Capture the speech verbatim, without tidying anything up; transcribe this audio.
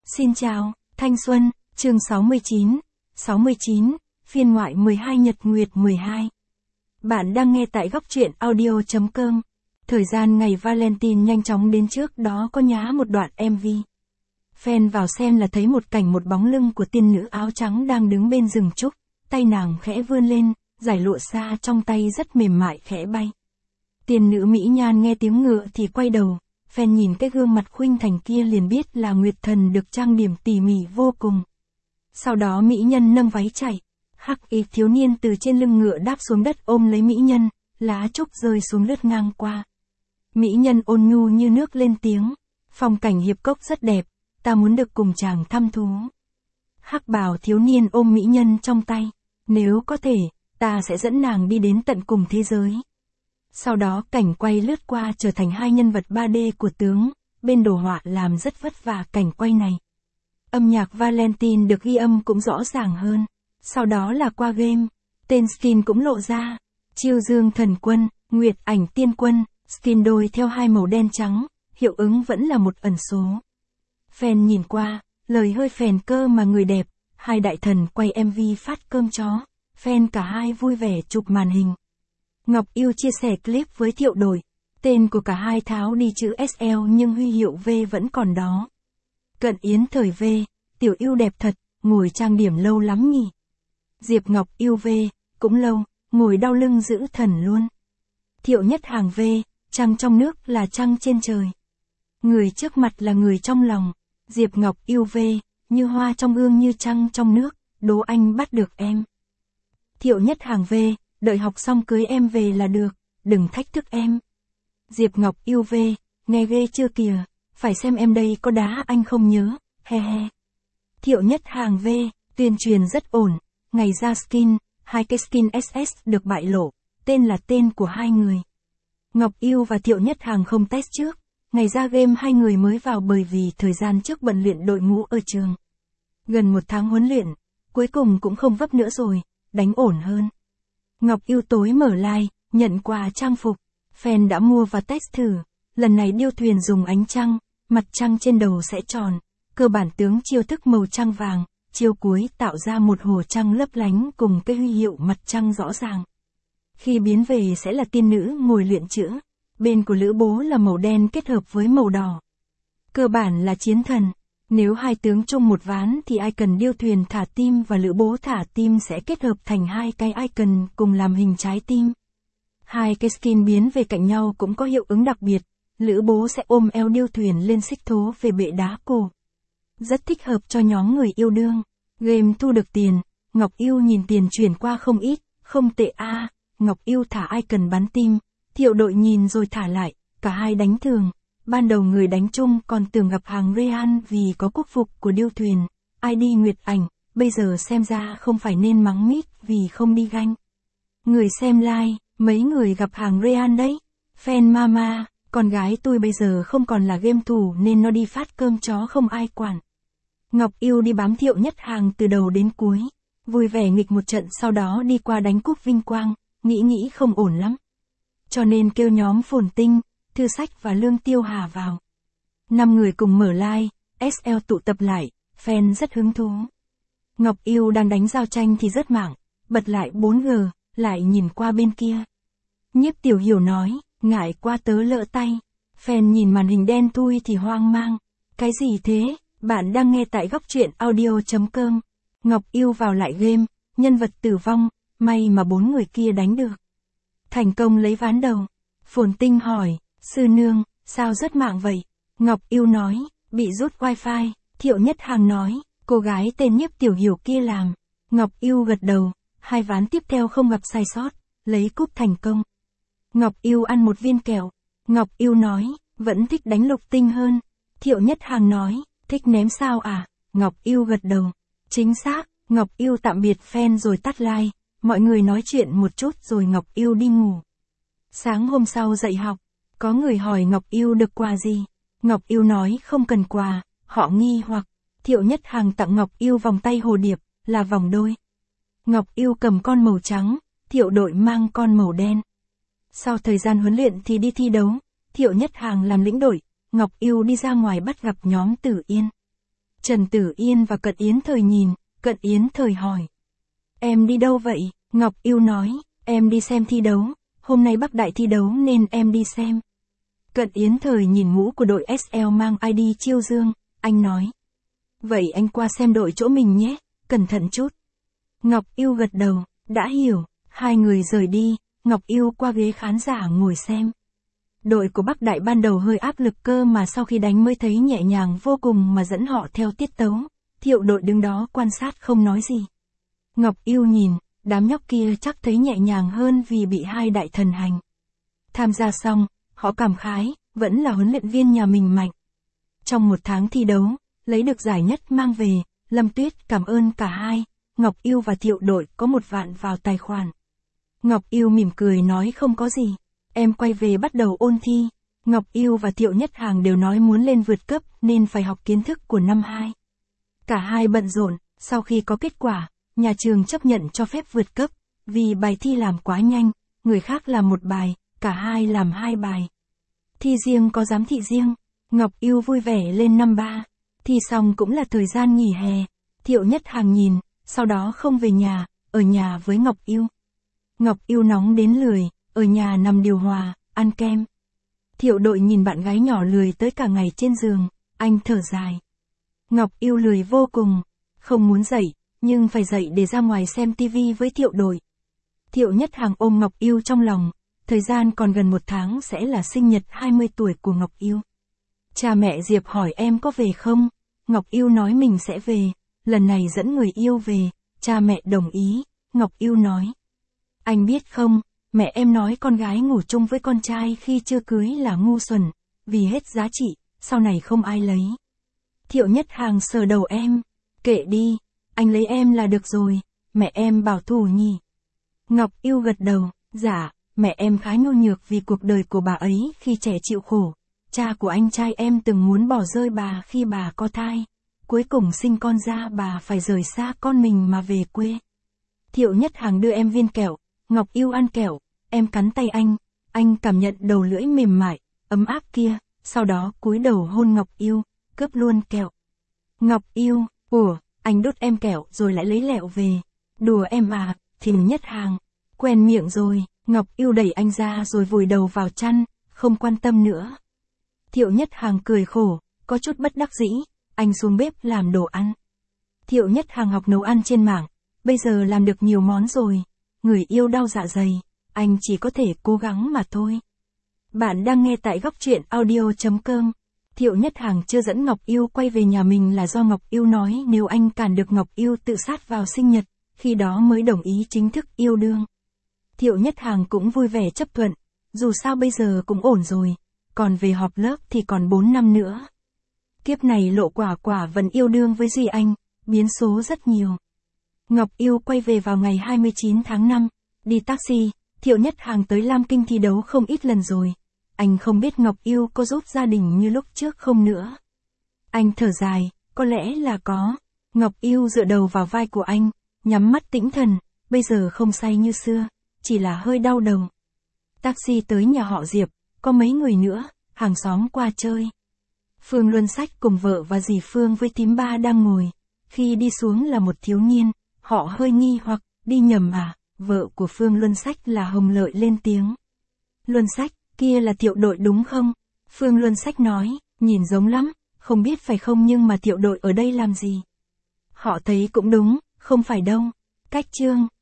Xin chào, Thanh Xuân, chương sáu mươi chín, sáu mươi chín, phiên ngoại mười hai Nhật Nguyệt mười hai. Bạn đang nghe tại góc truyện audio chấm com. Thời gian ngày Valentine nhanh chóng đến, trước đó có nhá một đoạn em vê. Fan vào xem là thấy một cảnh một bóng lưng của tiên nữ áo trắng đang đứng bên rừng trúc, tay nàng khẽ vươn lên, giải lụa xa trong tay rất mềm mại khẽ bay. Tiên nữ mỹ nhan nghe tiếng ngựa thì quay đầu. Fan nhìn cái gương mặt khuynh thành kia liền biết là Nguyệt Thần được trang điểm tỉ mỉ vô cùng. Sau đó mỹ nhân nâng váy chạy, hắc y thiếu niên từ trên lưng ngựa đáp xuống đất ôm lấy mỹ nhân, lá trúc rơi xuống lướt ngang qua. Mỹ nhân ôn nhu như nước lên tiếng, phong cảnh hiệp cốc rất đẹp, ta muốn được cùng chàng thăm thú. Hắc bào thiếu niên ôm mỹ nhân trong tay, nếu có thể, ta sẽ dẫn nàng đi đến tận cùng thế giới. Sau đó cảnh quay lướt qua trở thành hai nhân vật ba D của tướng, bên đồ họa làm rất vất vả cảnh quay này. Âm nhạc Valentine được ghi âm cũng rõ ràng hơn. Sau đó là qua game, tên skin cũng lộ ra. Chiêu dương thần quân, nguyệt ảnh tiên quân, skin đôi theo hai màu đen trắng, hiệu ứng vẫn là một ẩn số. Fan nhìn qua, lời hơi phèn cơ mà người đẹp, hai đại thần quay em vê phát cơm chó, fan cả hai vui vẻ chụp màn hình. Ngọc Yêu chia sẻ clip với Thiệu Đội, tên của cả hai tháo đi chữ ét lờ nhưng huy hiệu V vẫn còn đó. Cận Yến thời V, tiểu yêu đẹp thật, ngồi trang điểm lâu lắm nhỉ. Diệp Ngọc yêu V, cũng lâu, ngồi đau lưng giữ thần luôn. Thiệu Nhất Hàng V, trăng trong nước là trăng trên trời. Người trước mặt là người trong lòng. Diệp Ngọc yêu V, như hoa trong gương như trăng trong nước, đố anh bắt được em. Thiệu Nhất Hàng V, đợi học xong cưới em về là được, đừng thách thức em. Diệp Ngọc yêu V, nghe ghê chưa kìa, phải xem em đây có đá anh không nhớ, he he. Thiệu Nhất Hàng V, tuyên truyền rất ổn, ngày ra skin, hai cái skin ét ét được bại lộ, tên là tên của hai người. Ngọc Yêu và Thiệu Nhất Hàng không test trước, ngày ra game hai người mới vào bởi vì thời gian trước bận luyện đội ngũ ở trường. Gần một tháng huấn luyện, cuối cùng cũng không vấp nữa rồi, đánh ổn hơn. Ngọc Yêu tối mở live, nhận quà trang phục, fan đã mua và test thử, lần này điêu thuyền dùng ánh trăng, mặt trăng trên đầu sẽ tròn, cơ bản tướng chiêu thức màu trăng vàng, chiêu cuối tạo ra một hồ trăng lấp lánh cùng cái huy hiệu mặt trăng rõ ràng. Khi biến về sẽ là tiên nữ ngồi luyện chữ, bên của Lữ Bố là màu đen kết hợp với màu đỏ. Cơ bản là chiến thần, nếu hai tướng chung một ván thì icon điêu thuyền thả tim và Lữ Bố thả tim sẽ kết hợp thành hai cái icon cùng làm hình trái tim. Hai cái skin biến về cạnh nhau cũng có hiệu ứng đặc biệt, Lữ Bố sẽ ôm eo điêu thuyền lên xích thố về bệ đá cổ. Rất thích hợp cho nhóm người yêu đương. Game thu được tiền, Ngọc Yêu nhìn tiền chuyển qua không ít, không tệ a. À. Ngọc Yêu thả icon bắn tim, Thiệu Đội nhìn rồi thả lại, cả hai đánh thường. Ban đầu người đánh chung còn tưởng gặp hàng Real vì có quốc phục của điêu thuyền, i đê Nguyệt Ảnh, bây giờ xem ra không phải nên mắng mít vì không đi ganh. Người xem like, mấy người gặp hàng Real đấy. Fan mama, con gái tôi bây giờ không còn là game thủ nên nó đi phát cơm chó không ai quản. Ngọc Yêu đi bám Thiệu Nhất Hàng từ đầu đến cuối, vui vẻ nghịch một trận sau đó đi qua đánh cúp vinh quang, nghĩ nghĩ không ổn lắm. Cho nên kêu nhóm Phồn Tinh, Thư Sách và Lương Tiêu Hà vào. Năm người cùng mở live, ét lờ tụ tập lại, fan rất hứng thú. Ngọc Yêu đang đánh giao tranh thì rất mạng, bật lại bốn G, lại nhìn qua bên kia. Nhiếp Tiểu Hiểu nói, ngại qua tớ lỡ tay. Fan nhìn màn hình đen thui thì hoang mang. Cái gì thế? Bạn đang nghe tại góc truyện audio chấm com. Ngọc Yêu vào lại game, nhân vật tử vong, may mà bốn người kia đánh được. Thành công lấy ván đầu. Phồn Tinh hỏi, sư nương, sao rớt mạng vậy? Ngọc Yêu nói, bị rút wifi. Thiệu Nhất Hàng nói, cô gái tên Nhiếp Tiểu Hiểu kia làm. Ngọc Yêu gật đầu, hai ván tiếp theo không gặp sai sót, lấy cúp thành công. Ngọc Yêu ăn một viên kẹo. Ngọc Yêu nói, vẫn thích đánh lục tinh hơn. Thiệu Nhất Hàng nói, thích ném sao à? Ngọc Yêu gật đầu. Chính xác, Ngọc Yêu tạm biệt fan rồi tắt like, mọi người nói chuyện một chút rồi Ngọc Yêu đi ngủ. Sáng hôm sau dậy học, có người hỏi Ngọc Yêu được quà gì? Ngọc Yêu nói không cần quà, họ nghi hoặc. Thiệu Nhất Hàng tặng Ngọc Yêu vòng tay hồ điệp, là vòng đôi. Ngọc Yêu cầm con màu trắng, Thiệu Đội mang con màu đen. Sau thời gian huấn luyện thì đi thi đấu, Thiệu Nhất Hàng làm lĩnh đội, Ngọc Yêu đi ra ngoài bắt gặp nhóm Tử Yên. Trần Tử Yên và Cận Yến Thời nhìn, Cận Yến Thời hỏi. Em đi đâu vậy? Ngọc Yêu nói, em đi xem thi đấu, hôm nay Bắc Đại thi đấu nên em đi xem. Cận Yến Thời nhìn mũ của đội ét lờ mang i đê Chiêu Dương, anh nói. Vậy anh qua xem đội chỗ mình nhé, cẩn thận chút. Ngọc Yêu gật đầu, đã hiểu, hai người rời đi, Ngọc Yêu qua ghế khán giả ngồi xem. Đội của Bắc Đại ban đầu hơi áp lực cơ mà sau khi đánh mới thấy nhẹ nhàng vô cùng mà dẫn họ theo tiết tấu, Thiệu đội đứng đó quan sát không nói gì. Ngọc Yêu nhìn, đám nhóc kia chắc thấy nhẹ nhàng hơn vì bị hai đại thần hành. Tham gia xong, họ cảm khái, vẫn là huấn luyện viên nhà mình mạnh. Trong một tháng thi đấu, lấy được giải nhất mang về, Lâm Tuyết cảm ơn cả hai, Ngọc Yêu và Thiệu đội có một vạn vào tài khoản. Ngọc Yêu mỉm cười nói không có gì, em quay về bắt đầu ôn thi. Ngọc Yêu và Thiệu Nhất Hàng đều nói muốn lên vượt cấp nên phải học kiến thức của năm hai. Cả hai bận rộn, sau khi có kết quả, nhà trường chấp nhận cho phép vượt cấp, vì bài thi làm quá nhanh, người khác làm một bài, cả hai làm hai bài. Thi riêng có giám thị riêng, Ngọc Yêu vui vẻ lên năm ba, thi xong cũng là thời gian nghỉ hè, Thiệu Nhất Hàng nhìn, sau đó không về nhà, ở nhà với Ngọc Yêu. Ngọc Yêu nóng đến lười, ở nhà nằm điều hòa, ăn kem. Thiệu đội nhìn bạn gái nhỏ lười tới cả ngày trên giường, anh thở dài. Ngọc Yêu lười vô cùng, không muốn dậy, nhưng phải dậy để ra ngoài xem tivi với Thiệu đội. Thiệu Nhất Hàng ôm Ngọc Yêu trong lòng, thời gian còn gần một tháng sẽ là sinh nhật hai mươi tuổi của Ngọc Yêu. Cha mẹ Diệp hỏi em có về không? Ngọc Yêu nói mình sẽ về, lần này dẫn người yêu về, cha mẹ đồng ý, Ngọc Yêu nói. Anh biết không, mẹ em nói con gái ngủ chung với con trai khi chưa cưới là ngu xuẩn, vì hết giá trị, sau này không ai lấy. Thiệu Nhất Hàng sờ đầu em, kệ đi, anh lấy em là được rồi, mẹ em bảo thủ nhỉ. Ngọc Yêu gật đầu, dạ, mẹ em khá nhu nhược vì cuộc đời của bà ấy khi trẻ chịu khổ. Cha của anh trai em từng muốn bỏ rơi bà khi bà có thai, cuối cùng sinh con ra bà phải rời xa con mình mà về quê. Thiệu Nhất Hàng đưa em viên kẹo, Ngọc Yêu ăn kẹo, em cắn tay anh, anh cảm nhận đầu lưỡi mềm mại, ấm áp kia, sau đó cúi đầu hôn Ngọc Yêu, cướp luôn kẹo. Ngọc Yêu, ủa, anh đút em kẹo rồi lại lấy lẹo về. Đùa em à, Thiệu Nhất Hàng, quen miệng rồi, Ngọc Yêu đẩy anh ra rồi vùi đầu vào chăn, không quan tâm nữa. Thiệu Nhất Hàng cười khổ, có chút bất đắc dĩ, anh xuống bếp làm đồ ăn. Thiệu Nhất Hàng học nấu ăn trên mạng, bây giờ làm được nhiều món rồi, người yêu đau dạ dày, anh chỉ có thể cố gắng mà thôi. Bạn đang nghe tại góc truyện audio chấm com. Thiệu Nhất Hàng chưa dẫn Ngọc Yêu quay về nhà mình là do Ngọc Yêu nói nếu anh cản được Ngọc Yêu tự sát vào sinh nhật, khi đó mới đồng ý chính thức yêu đương. Thiệu Nhất Hàng cũng vui vẻ chấp thuận, dù sao bây giờ cũng ổn rồi, còn về họp lớp thì còn bốn năm nữa. Kiếp này Lộ Quả Quả vẫn yêu đương với Duy Anh, biến số rất nhiều. Ngọc Yêu quay về vào ngày hai mươi chín tháng năm, đi taxi, Thiệu Nhất Hàng tới Lam Kinh thi đấu không ít lần rồi. Anh không biết Ngọc Yêu có giúp gia đình như lúc trước không nữa. Anh thở dài, có lẽ là có. Ngọc Yêu dựa đầu vào vai của anh, nhắm mắt tĩnh thần, bây giờ không say như xưa, chỉ là hơi đau đầu. Taxi tới nhà họ Diệp, có mấy người nữa, hàng xóm qua chơi. Phương Luân Sách cùng vợ và dì Phương với thím ba đang ngồi. Khi đi xuống là một thiếu niên, họ hơi nghi hoặc, đi nhầm à, vợ của Phương Luân Sách là Hồng Lợi lên tiếng. Luân Sách, kia là Thiệu đội đúng không? Phương Luân Sách nói, nhìn giống lắm, không biết phải không nhưng mà Thiệu đội ở đây làm gì? Họ thấy cũng đúng, không phải đâu. Cách chương.